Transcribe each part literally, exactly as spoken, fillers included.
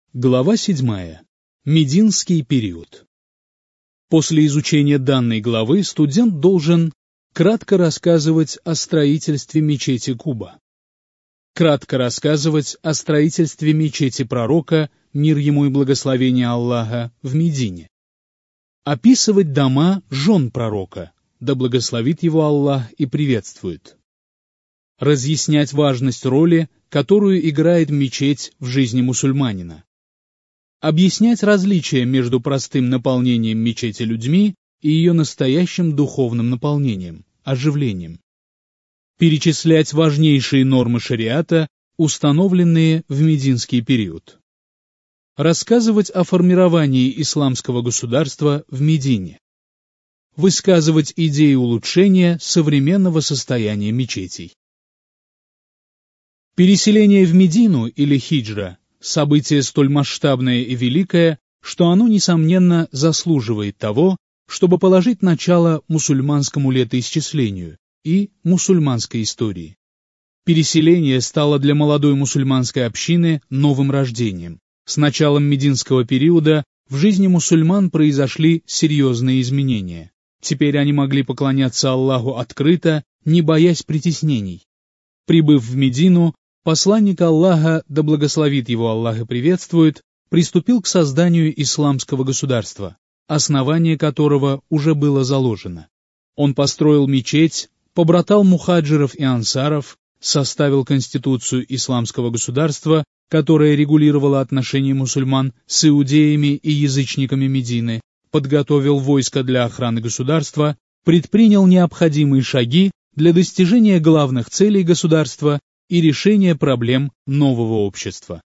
Глава седьмая. Мединский период. После изучения данной главы студент должен кратко рассказывать о строительстве мечети Куба, кратко рассказывать о строительстве мечети пророка, мир ему и благословение Аллаха, в Медине, описывать дома жен пророка, да благословит его Аллах и приветствует, разъяснять важность роли, которую играет мечеть в жизни мусульманина, объяснять различия между простым наполнением мечети людьми и ее настоящим духовным наполнением, оживлением, перечислять важнейшие нормы шариата, установленные в мединский период, рассказывать о формировании исламского государства в Медине, высказывать идеи улучшения современного состояния мечетей. Переселение в Медину или хиджра – событие столь масштабное и великое, что оно, несомненно, заслуживает того, чтобы положить начало мусульманскому летоисчислению и мусульманской истории. Переселение стало для молодой мусульманской общины новым рождением. С началом мединского периода в жизни мусульман произошли серьезные изменения. Теперь они могли поклоняться Аллаху открыто, не боясь притеснений. Прибыв в Медину, посланник Аллаха, да благословит его Аллах и приветствует, приступил к созданию исламского государства, основание которого уже было заложено. Он построил мечеть, побратал мухаджиров и ансаров, составил конституцию исламского государства, которая регулировала отношения мусульман с иудеями и язычниками Медины, подготовил войско для охраны государства, предпринял необходимые шаги для достижения главных целей государства и решения проблем нового общества.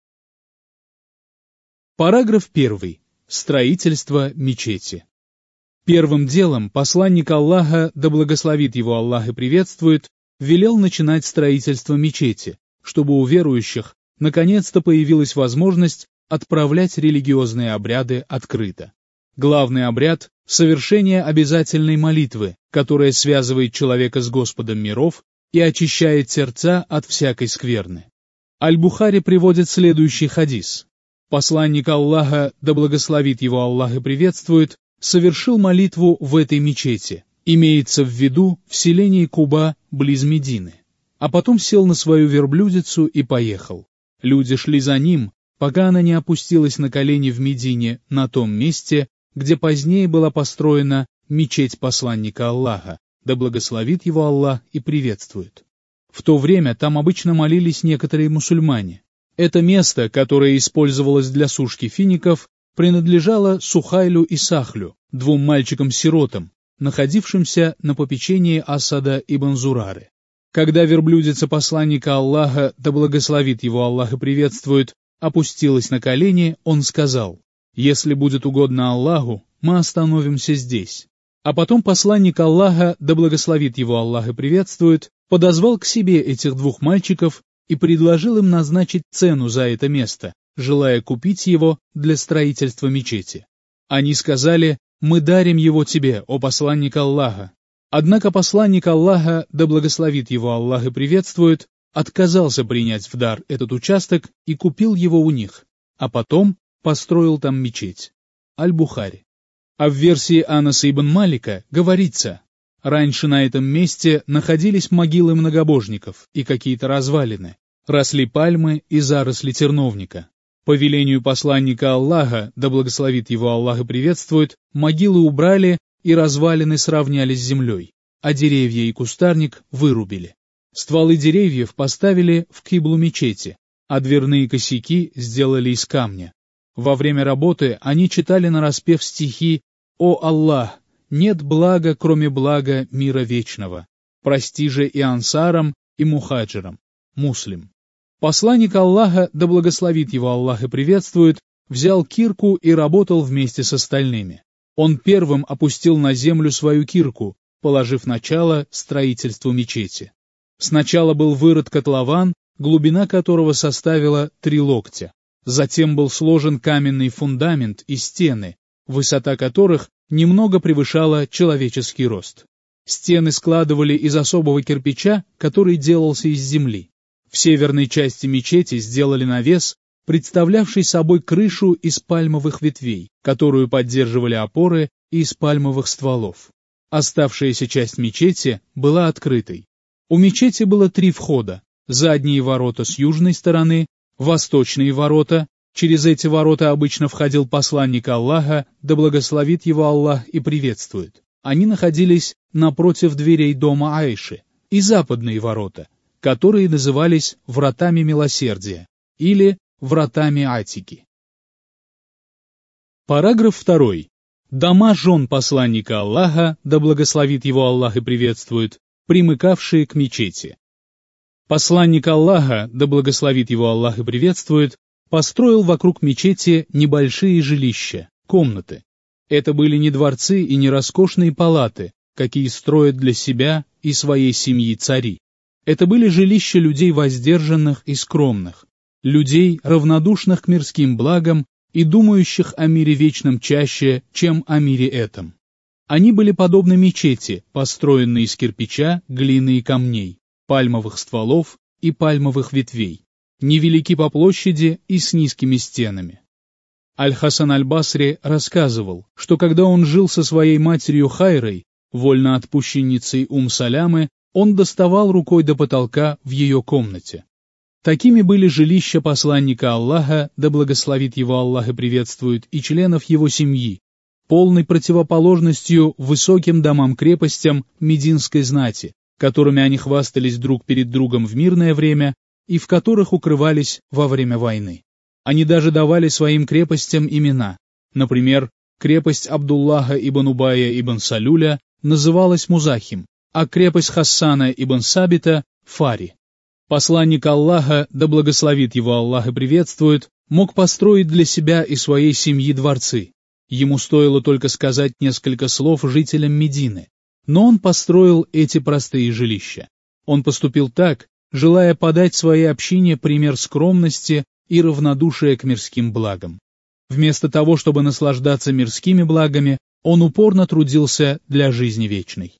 Параграф первый. Строительство мечети. Первым делом посланник Аллаха, да благословит его Аллах и приветствует, велел начинать строительство мечети, чтобы у верующих наконец-то появилась возможность отправлять религиозные обряды открыто. Главный обряд – совершение обязательной молитвы, которая связывает человека с Господом миров и очищает сердца от всякой скверны. Аль-Бухари приводит следующий хадис. Посланник Аллаха, да благословит его Аллах и приветствует, совершил молитву в этой мечети, имеется в виду в селении Куба близ Медины, а потом сел на свою верблюдицу и поехал. Люди шли за ним, пока она не опустилась на колени в Медине, на том месте, где позднее была построена мечеть посланника Аллаха, да благословит его Аллах и приветствует. В то время там обычно молились некоторые мусульмане. Это место, которое использовалось для сушки фиников, принадлежало Сухайлю и Сахлю, двум мальчикам-сиротам, находившимся на попечении Асада ибн Зурары. Когда верблюдица посланника Аллаха, да благословит его Аллах и приветствует, опустилась на колени, он сказал: «Если будет угодно Аллаху, мы остановимся здесь». А потом посланник Аллаха, да благословит его Аллах и приветствует, подозвал к себе этих двух мальчиков и предложил им назначить цену за это место, желая купить его для строительства мечети. Они сказали: «Мы дарим его тебе, о посланник Аллаха». Однако посланник Аллаха, да благословит его Аллах и приветствует, отказался принять в дар этот участок и купил его у них, а потом построил там мечеть. Аль-Бухари. А в версии Анаса ибн Малика говорится: раньше на этом месте находились могилы многобожников и какие-то развалины, росли пальмы и заросли терновника. По велению посланника Аллаха, да благословит его Аллах и приветствует, могилы убрали и развалины сравняли с землей, а деревья и кустарник вырубили. Стволы деревьев поставили в киблу мечети, а дверные косяки сделали из камня. Во время работы они читали нараспев стихи: «О Аллах, нет блага, кроме блага мира вечного. Прости же и ансарам, и мухаджирам». Муслим. Посланник Аллаха, да благословит его Аллах и приветствует, взял кирку и работал вместе с остальными. Он первым опустил на землю свою кирку, положив начало строительству мечети. Сначала был вырыт котлован, глубина которого составила три локтя. Затем был сложен каменный фундамент и стены, высота которых немного превышала человеческий рост. Стены складывали из особого кирпича, который делался из земли. В северной части мечети сделали навес, представлявший собой крышу из пальмовых ветвей, которую поддерживали опоры из пальмовых стволов. Оставшаяся часть мечети была открытой. У мечети было три входа: задние ворота с южной стороны, восточные ворота. Через эти ворота обычно входил посланник Аллаха, да благословит его Аллах и приветствует. Они находились напротив дверей дома Аиши, и западные ворота, которые назывались вратами милосердия или вратами Атики. Параграф второй. Дома жен посланника Аллаха, да благословит его Аллах и приветствует, примыкавшие к мечети. Посланник Аллаха, да благословит его Аллах и приветствует, построил вокруг мечети небольшие жилища, комнаты. Это были не дворцы и не роскошные палаты, какие строят для себя и своей семьи цари. Это были жилища людей воздержанных и скромных, людей, равнодушных к мирским благам и думающих о мире вечном чаще, чем о мире этом. Они были подобны мечети, построенной из кирпича, глины и камней, пальмовых стволов и пальмовых ветвей, невелики по площади и с низкими стенами. Аль-Хасан аль-Басри рассказывал, что когда он жил со своей матерью Хайрой, вольноотпущенницей Ум-Салямы, он доставал рукой до потолка в ее комнате. Такими были жилища посланника Аллаха, да благословит его Аллах и приветствует, и членов его семьи, полной противоположностью высоким домам-крепостям мединской знати, которыми они хвастались друг перед другом в мирное время и в которых укрывались во время войны. Они даже давали своим крепостям имена. Например, крепость Абдуллаха ибн Убая ибн Салюля называлась Музахим, а крепость Хассана ибн Сабита — Фари. Посланник Аллаха, да благословит его Аллах и приветствует, мог построить для себя и своей семьи дворцы. Ему стоило только сказать несколько слов жителям Медины, но он построил эти простые жилища. Он поступил так, желая подать своей общине пример скромности и равнодушия к мирским благам. Вместо того, чтобы наслаждаться мирскими благами, он упорно трудился для жизни вечной.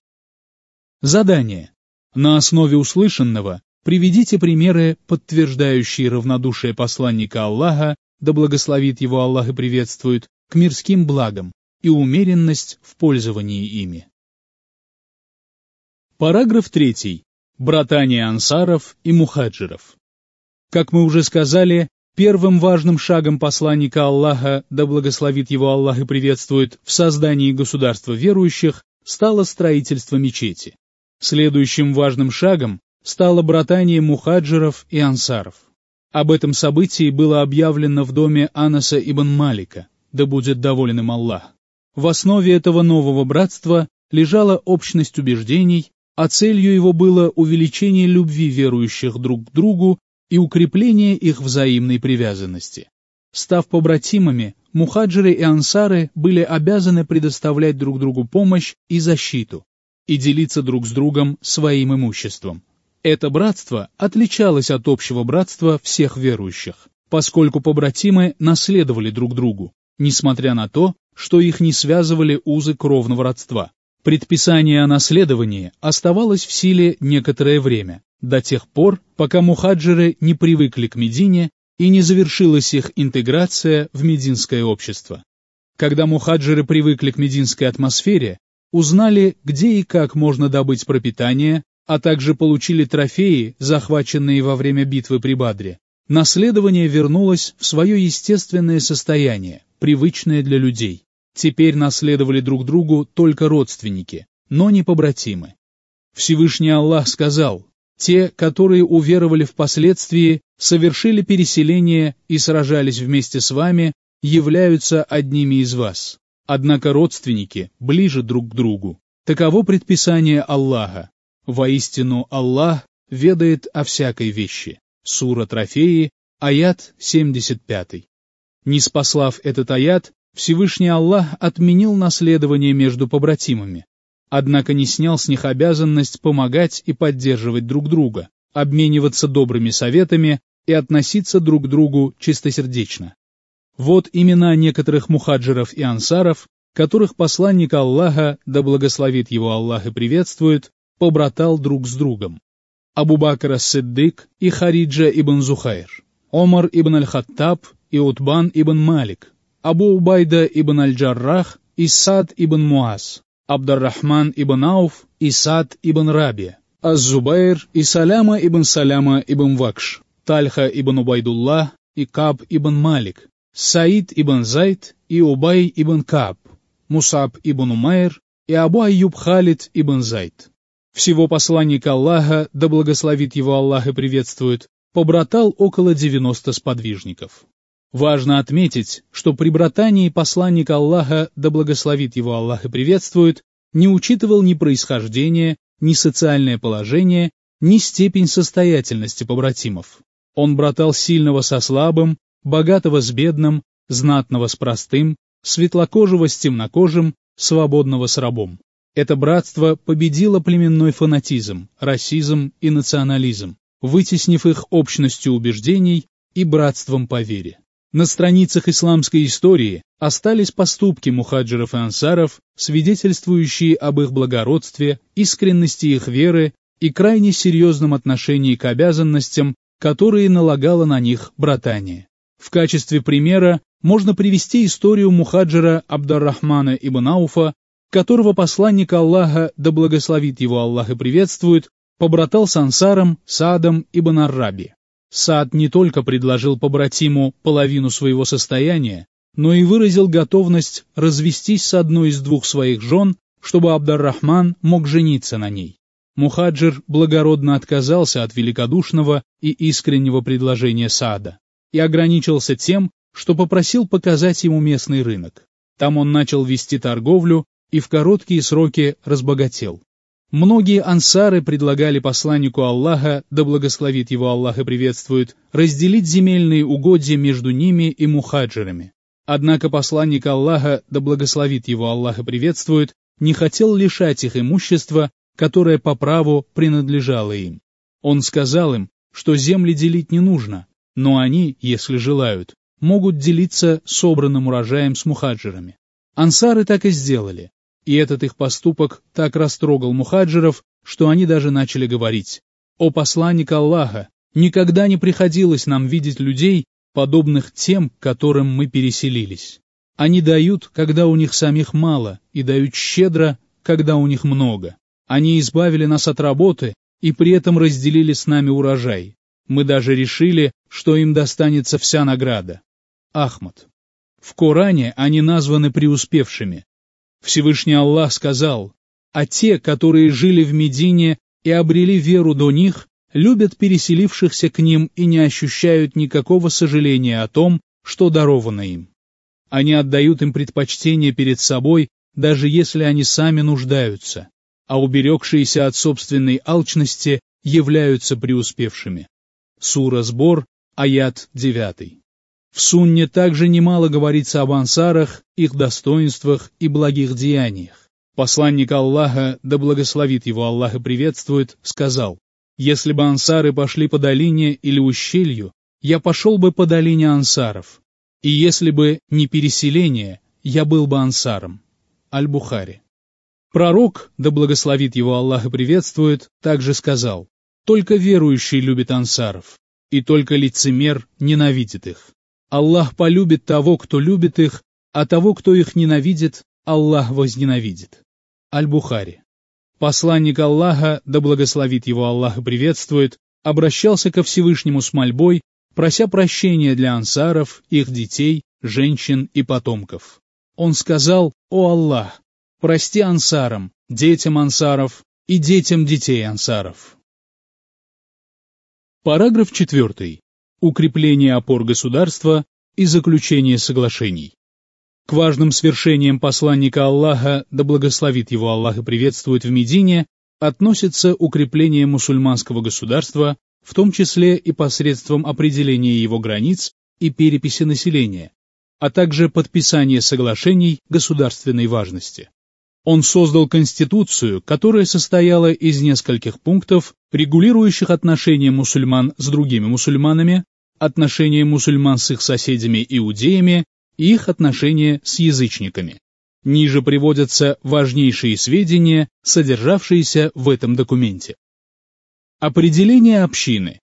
Задание. На основе услышанного приведите примеры, подтверждающие равнодушие посланника Аллаха, да благословит его Аллах и приветствует, к мирским благам и умеренность в пользовании ими. Параграф третий. Братания ансаров и мухаджиров. Как мы уже сказали, первым важным шагом посланника Аллаха, да благословит его Аллах и приветствует, в создании государства верующих стало строительство мечети. Следующим важным шагом стало братание мухаджиров и ансаров. Об этом событии было объявлено в доме Анаса ибн Малика, да будет доволен им Аллах. В основе этого нового братства лежала общность убеждений, а целью его было увеличение любви верующих друг к другу и укрепление их взаимной привязанности. Став побратимами, мухаджиры и ансары были обязаны предоставлять друг другу помощь и защиту и делиться друг с другом своим имуществом. Это братство отличалось от общего братства всех верующих, поскольку побратимы наследовали друг другу, несмотря на то, что их не связывали узы кровного родства. Предписание о наследовании оставалось в силе некоторое время, до тех пор, пока мухаджиры не привыкли к Медине и не завершилась их интеграция в мединское общество. Когда мухаджиры привыкли к мединской атмосфере, узнали, где и как можно добыть пропитание, а также получили трофеи, захваченные во время битвы при Бадре, наследование вернулось в свое естественное состояние, привычное для людей. Теперь наследовали друг другу только родственники, но не побратимы. Всевышний Аллах сказал: «Те, которые уверовали впоследствии, совершили переселение и сражались вместе с вами, являются одними из вас. Однако родственники ближе друг к другу. Таково предписание Аллаха. Воистину Аллах ведает о всякой вещи». Сура Трофеи, аят семьдесят пять. Ниспослав этот аят, Всевышний Аллах отменил наследование между побратимами, однако не снял с них обязанность помогать и поддерживать друг друга, обмениваться добрыми советами и относиться друг к другу чистосердечно. Вот имена некоторых мухаджиров и ансаров, которых посланник Аллаха, да благословит его Аллах и приветствует, побратал друг с другом. Абу Бакр ас-Сиддик и Хариджа ибн Зухайр, Омар ибн аль-Хаттаб и Утбан ибн Малик, Абу Убайда ибн аль-Джаррах и Сад ибн Муаз, Абдаррахман ибн Ауф и Сад ибн Раби, Аз-Зубайр и Саляма ибн Саляма ибн Вакш, Тальха ибн Убайдуллах и Каб ибн Малик, Саид ибн Зайд и Убай ибн Каб, Мусаб ибн Умайр и Абу Айюб Халид ибн Зайд. Всего посланник Аллаха, да благословит его Аллах и приветствует, побратал около девяноста сподвижников. Важно отметить, что при братании посланник Аллаха, да благословит его Аллах и приветствует, не учитывал ни происхождение, ни социальное положение, ни степень состоятельности побратимов. Он братал сильного со слабым, богатого с бедным, знатного с простым, светлокожего с темнокожим, свободного с рабом. Это братство победило племенной фанатизм, расизм и национализм, вытеснив их общностью убеждений и братством по вере. На страницах исламской истории остались поступки мухаджиров и ансаров, свидетельствующие об их благородстве, искренности их веры и крайне серьезном отношении к обязанностям, которые налагало на них братание. В качестве примера можно привести историю мухаджира Абдаррахмана ибн Ауфа, которого посланник Аллаха, да благословит его Аллах и приветствует, побратал с ансаром Саадом ибн ар-Раби. Саад не только предложил побратиму половину своего состояния, но и выразил готовность развестись с одной из двух своих жен, чтобы Абдаррахман мог жениться на ней. Мухаджир благородно отказался от великодушного и искреннего предложения Саада и ограничился тем, что попросил показать ему местный рынок. Там он начал вести торговлю и в короткие сроки разбогател. Многие ансары предлагали посланнику Аллаха, да благословит его Аллах и приветствует, разделить земельные угодья между ними и мухаджирами. Однако посланник Аллаха, да благословит его Аллах и приветствует, не хотел лишать их имущества, которое по праву принадлежало им. Он сказал им, что земли делить не нужно, но они, если желают, могут делиться собранным урожаем с мухаджирами. Ансары так и сделали. И этот их поступок так растрогал мухаджиров, что они даже начали говорить: «О посланник Аллаха, никогда не приходилось нам видеть людей, подобных тем, к которым мы переселились. Они дают, когда у них самих мало, и дают щедро, когда у них много. Они избавили нас от работы и при этом разделили с нами урожай. Мы даже решили, что им достанется вся награда». Ахмад. В Коране они названы преуспевшими. Всевышний Аллах сказал: «А те, которые жили в Медине и обрели веру до них, любят переселившихся к ним и не ощущают никакого сожаления о том, что даровано им. Они отдают им предпочтение перед собой, даже если они сами нуждаются, а уберегшиеся от собственной алчности являются преуспевшими». Сура Сбор, аят девятый. В Сунне также немало говорится об ансарах, их достоинствах и благих деяниях. Посланник Аллаха, да благословит его Аллах и приветствует, сказал: «Если бы ансары пошли по долине или ущелью, я пошел бы по долине ансаров, и если бы не переселение, я был бы ансаром». Аль-Бухари. Пророк, да благословит его Аллах и приветствует, также сказал: «Только верующий любит ансаров, и только лицемер ненавидит их. Аллах полюбит того, кто любит их, а того, кто их ненавидит, Аллах возненавидит». Аль-Бухари. Посланник Аллаха, да благословит его Аллах и приветствует, обращался ко Всевышнему с мольбой, прося прощения для ансаров, их детей, женщин и потомков. Он сказал: «О Аллах, прости ансарам, детям ансаров и детям детей ансаров». Параграф четвертый. Укрепление опор государства и заключение соглашений. К важным свершениям посланника Аллаха, да благословит его Аллах и приветствует, в Медине относится укрепление мусульманского государства, в том числе и посредством определения его границ и переписи населения, а также подписание соглашений государственной важности. Он создал конституцию, которая состояла из нескольких пунктов, регулирующих отношения мусульман с другими мусульманами, отношения мусульман с их соседями-иудеями и их отношения с язычниками. Ниже приводятся важнейшие сведения, содержавшиеся в этом документе. Определение общины.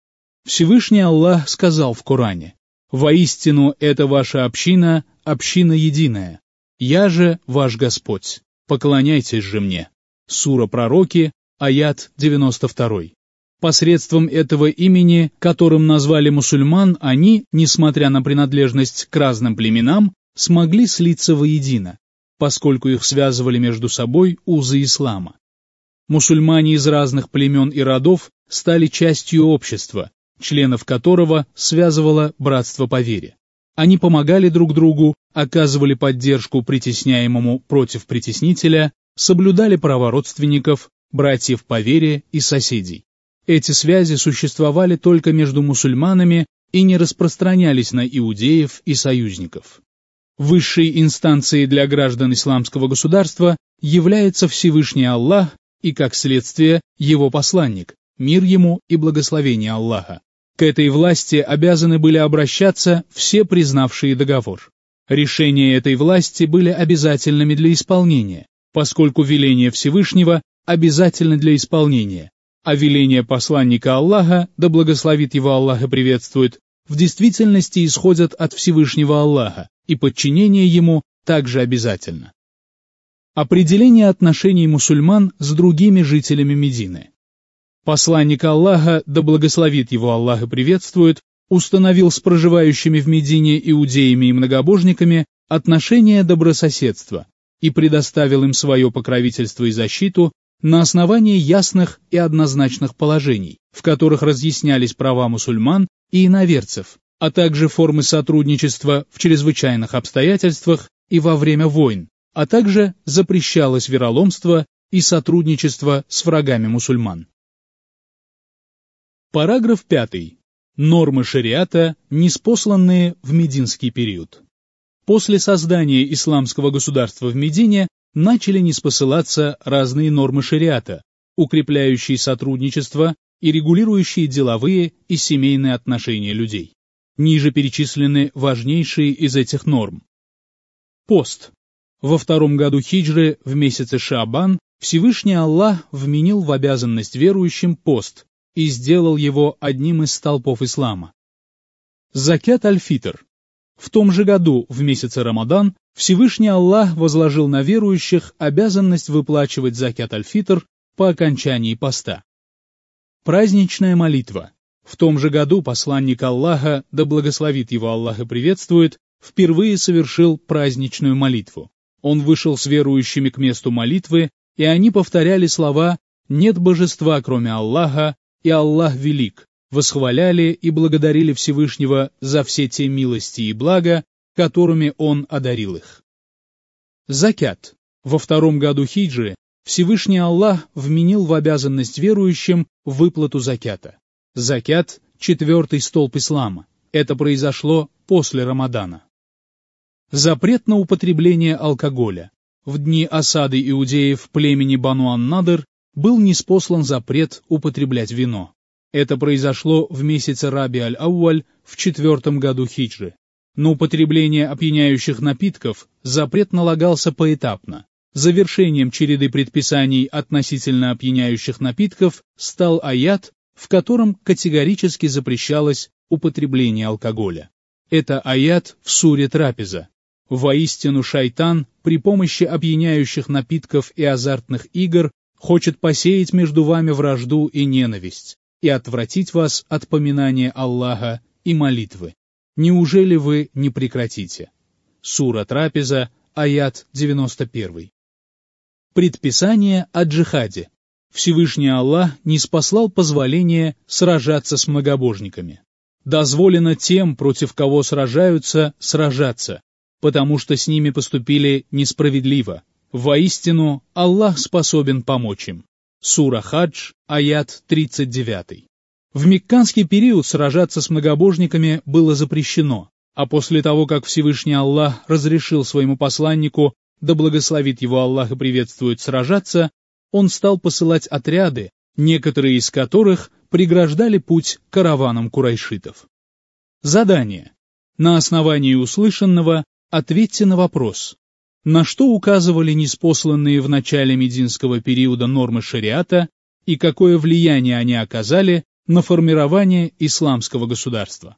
Всевышний Аллах сказал в Коране: «Воистину, это ваша община, община единая. Я же ваш Господь. Поклоняйтесь же мне». Сура Пророки, аят девяносто два. Посредством этого имени, которым назвали мусульман, они, несмотря на принадлежность к разным племенам, смогли слиться воедино, поскольку их связывали между собой узы ислама. Мусульмане из разных племен и родов стали частью общества, членов которого связывало братство по вере. Они помогали друг другу, оказывали поддержку притесняемому против притеснителя, соблюдали права родственников, братьев по вере и соседей. Эти связи существовали только между мусульманами и не распространялись на иудеев и союзников. Высшей инстанцией для граждан исламского государства является Всевышний Аллах и, как следствие, его посланник, мир ему и благословение Аллаха. К этой власти обязаны были обращаться все признавшие договор. Решения этой власти были обязательными для исполнения, поскольку веление Всевышнего обязательно для исполнения, а веления посланника Аллаха, да благословит его Аллах и приветствует, в действительности исходят от Всевышнего Аллаха, и подчинение ему также обязательно. Определение отношений мусульман с другими жителями Медины. Посланник Аллаха, да благословит его Аллах и приветствует, установил с проживающими в Медине иудеями и многобожниками отношения добрососедства и предоставил им свое покровительство и защиту на основании ясных и однозначных положений, в которых разъяснялись права мусульман и иноверцев, а также формы сотрудничества в чрезвычайных обстоятельствах и во время войн, а также запрещалось вероломство и сотрудничество с врагами мусульман. Параграф пятый. Нормы шариата, ниспосланные в мединский период. После создания исламского государства в Медине начали ниспосылаться разные нормы шариата, укрепляющие сотрудничество и регулирующие деловые и семейные отношения людей. Ниже перечислены важнейшие из этих норм. Пост. Во втором году хиджры, в месяце Шаабан, Всевышний Аллах вменил в обязанность верующим пост и сделал его одним из столпов ислама. Закят аль-фитр. В том же году, в месяце Рамадан, Всевышний Аллах возложил на верующих обязанность выплачивать закят аль-фитр по окончании поста. Праздничная молитва. В том же году посланник Аллаха, да благословит его Аллах и приветствует, впервые совершил праздничную молитву. Он вышел с верующими к месту молитвы, и они повторяли слова «Нет божества, кроме Аллаха, и Аллах велик», восхваляли и благодарили Всевышнего за все те милости и блага, которыми Он одарил их. Закят. Во втором году хиджры Всевышний Аллах вменил в обязанность верующим выплату закята. Закят – четвертый столб ислама. Это произошло после Рамадана. Запрет на употребление алкоголя. В дни осады иудеев племени Бану ан-Надр был ниспослан запрет употреблять вино. Это произошло в месяце Раби аль-Ауаль в четвертом году хиджры. На употребление опьяняющих напитков запрет налагался поэтапно. Завершением череды предписаний относительно опьяняющих напитков стал аят, в котором категорически запрещалось употребление алкоголя. Это аят в суре Трапеза. «Воистину шайтан при помощи опьяняющих напитков и азартных игр хочет посеять между вами вражду и ненависть и отвратить вас от поминания Аллаха и молитвы. Неужели вы не прекратите?» Сура Трапеза, аят девяносто один. Предписание о джихаде. Всевышний Аллах ниспослал позволение сражаться с многобожниками. Дозволено тем, против кого сражаются, сражаться, потому что с ними поступили несправедливо. Воистину, Аллах способен помочь им. Сура Хадж, аят тридцать девять. В мекканский период сражаться с многобожниками было запрещено, а после того, как Всевышний Аллах разрешил своему посланнику, да благословит его Аллах и приветствует, сражаться, он стал посылать отряды, некоторые из которых преграждали путь караванам курайшитов. Задание. На основании услышанного ответьте на вопрос. На что указывали ниспосланные в начале мединского периода нормы шариата и какое влияние они оказали на формирование исламского государства.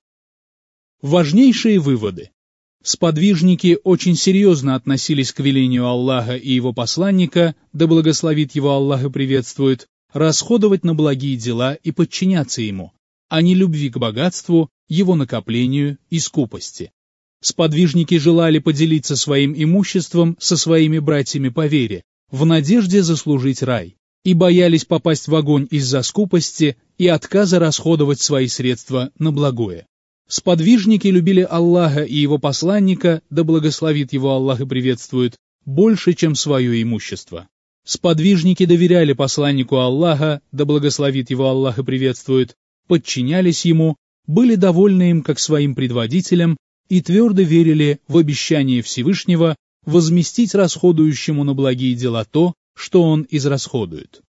Важнейшие выводы. Сподвижники очень серьезно относились к велению Аллаха и его посланника, да благословит его Аллах и приветствует, расходовать на благие дела и подчиняться ему, а не любви к богатству, его накоплению и скупости. Сподвижники желали поделиться своим имуществом со своими братьями по вере, в надежде заслужить рай, и боялись попасть в огонь из-за скупости и отказа расходовать свои средства на благое. Сподвижники любили Аллаха и его посланника, да благословит его Аллах и приветствует, больше, чем свое имущество. Сподвижники доверяли посланнику Аллаха, да благословит его Аллах и приветствует, подчинялись ему, были довольны им как своим предводителем и твердо верили в обещание Всевышнего возместить расходующему на благие дела то, что он израсходует.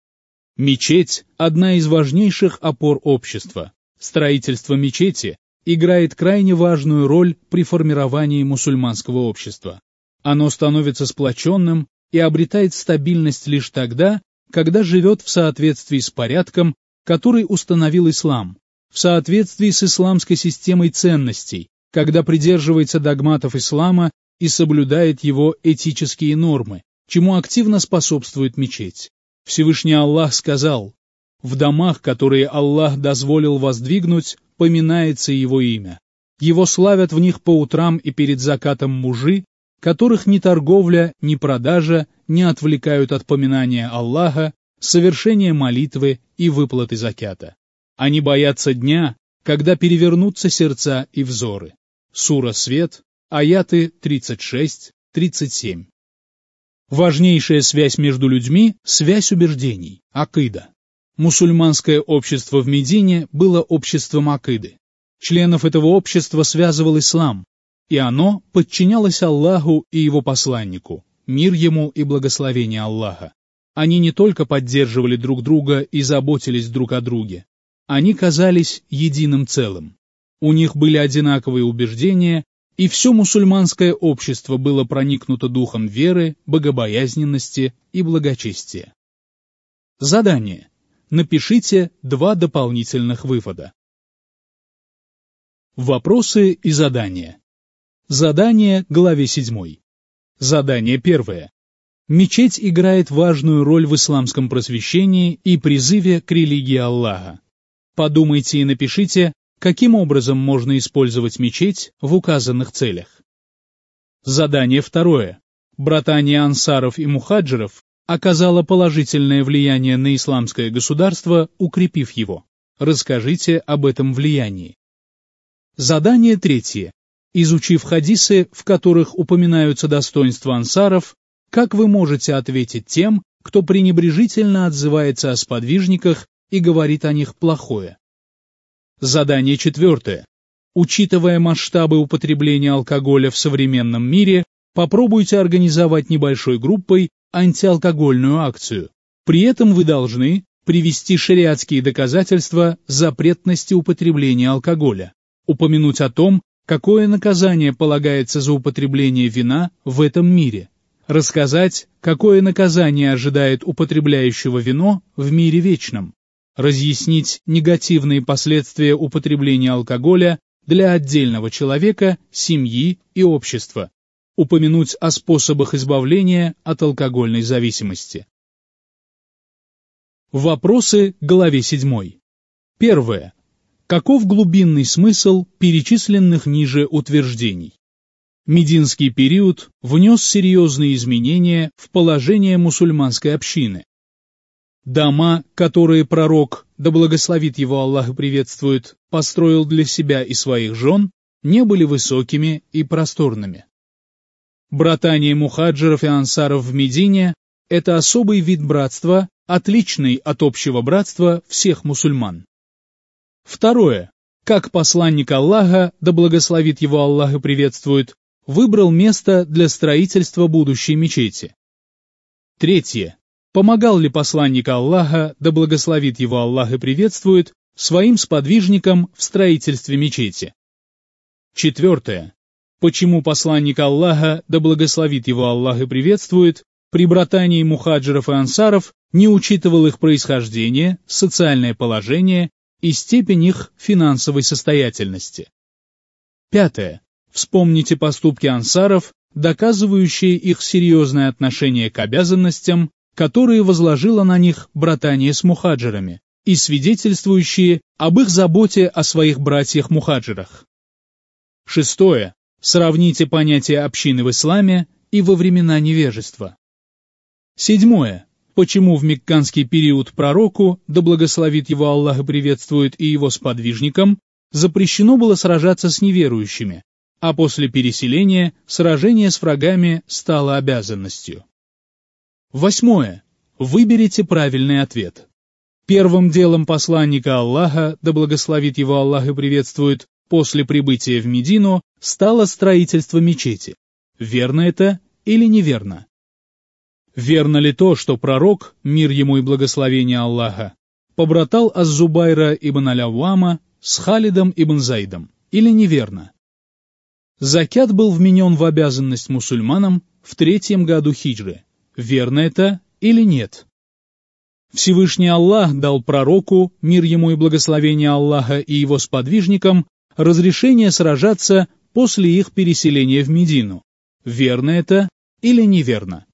Мечеть – одна из важнейших опор общества. Строительство мечети играет крайне важную роль при формировании мусульманского общества. Оно становится сплоченным и обретает стабильность лишь тогда, когда живет в соответствии с порядком, который установил ислам, в соответствии с исламской системой ценностей, когда придерживается догматов ислама и соблюдает его этические нормы, чему активно способствует мечеть. Всевышний Аллах сказал: «В домах, которые Аллах дозволил воздвигнуть, поминается Его имя. Его славят в них по утрам и перед закатом мужи, которых ни торговля, ни продажа не отвлекают от поминания Аллаха, совершения молитвы и выплаты закята. Они боятся дня, когда перевернутся сердца и взоры». Сура Свет, аяты тридцать шесть тридцать семь. Важнейшая связь между людьми – связь убеждений, акида. Мусульманское общество в Медине было обществом акиды. Членов этого общества связывал ислам, и оно подчинялось Аллаху и его посланнику, мир ему и благословение Аллаха. Они не только поддерживали друг друга и заботились друг о друге, они казались единым целым. У них были одинаковые убеждения, и все мусульманское общество было проникнуто духом веры, богобоязненности и благочестия. Задание. Напишите два дополнительных вывода. Вопросы и задания. Задание главе седьмой. Задание первое. Мечеть играет важную роль в исламском просвещении и призыве к религии Аллаха. Подумайте и напишите, каким образом можно использовать мечеть в указанных целях. Задание второе. Братание ансаров и мухаджиров оказало положительное влияние на исламское государство, укрепив его. Расскажите об этом влиянии. Задание третье. Изучив хадисы, в которых упоминаются достоинства ансаров, как вы можете ответить тем, кто пренебрежительно отзывается о сподвижниках и говорит о них плохое? Задание четвертое. Учитывая масштабы употребления алкоголя в современном мире, попробуйте организовать небольшой группой антиалкогольную акцию. При этом вы должны привести шариатские доказательства запретности употребления алкоголя, упомянуть о том, какое наказание полагается за употребление вина в этом мире, рассказать, какое наказание ожидает употребляющего вино в мире вечном, разъяснить негативные последствия употребления алкоголя для отдельного человека, семьи и общества, упомянуть о способах избавления от алкогольной зависимости. Вопросы к главе седьмой. Первое. Каков глубинный смысл перечисленных ниже утверждений? Мединский период внес серьезные изменения в положение мусульманской общины. Дома, которые пророк, да благословит его Аллах и приветствует, построил для себя и своих жен, не были высокими и просторными. Братание мухаджиров и ансаров в Медине – это особый вид братства, отличный от общего братства всех мусульман. Второе. Как посланник Аллаха, да благословит его Аллах и приветствует, выбрал место для строительства будущей мечети. Третье. Помогал ли посланник Аллаха, да благословит его Аллах и приветствует, своим сподвижникам в строительстве мечети? Четвертое. Почему посланник Аллаха, да благословит его Аллах и приветствует, при братании мухаджиров и ансаров не учитывал их происхождение, социальное положение и степень их финансовой состоятельности. Пятое. Вспомните поступки ансаров, доказывающие их серьезное отношение к обязанностям, которые возложило на них братание с мухаджирами, и свидетельствующие об их заботе о своих братьях-мухаджирах. Шестое. Сравните понятие общины в исламе и во времена невежества. Седьмое. Почему в мекканский период пророку, да благословит его Аллах и приветствует, и его сподвижникам, запрещено было сражаться с неверующими, а после переселения сражение с врагами стало обязанностью. Восьмое. Выберите правильный ответ. Первым делом посланника Аллаха, да благословит его Аллах и приветствует, после прибытия в Медину, стало строительство мечети. Верно это или неверно? Верно ли то, что пророк, мир ему и благословение Аллаха, побратал Аз-Зубайра ибн Аль-Аввама с Халидом ибн Зайдом, или неверно? Закят был вменен в обязанность мусульманам в третьем году хиджры. Верно это или нет? Всевышний Аллах дал пророку, мир ему и благословение Аллаха, и его сподвижникам, разрешение сражаться после их переселения в Медину. Верно это или неверно?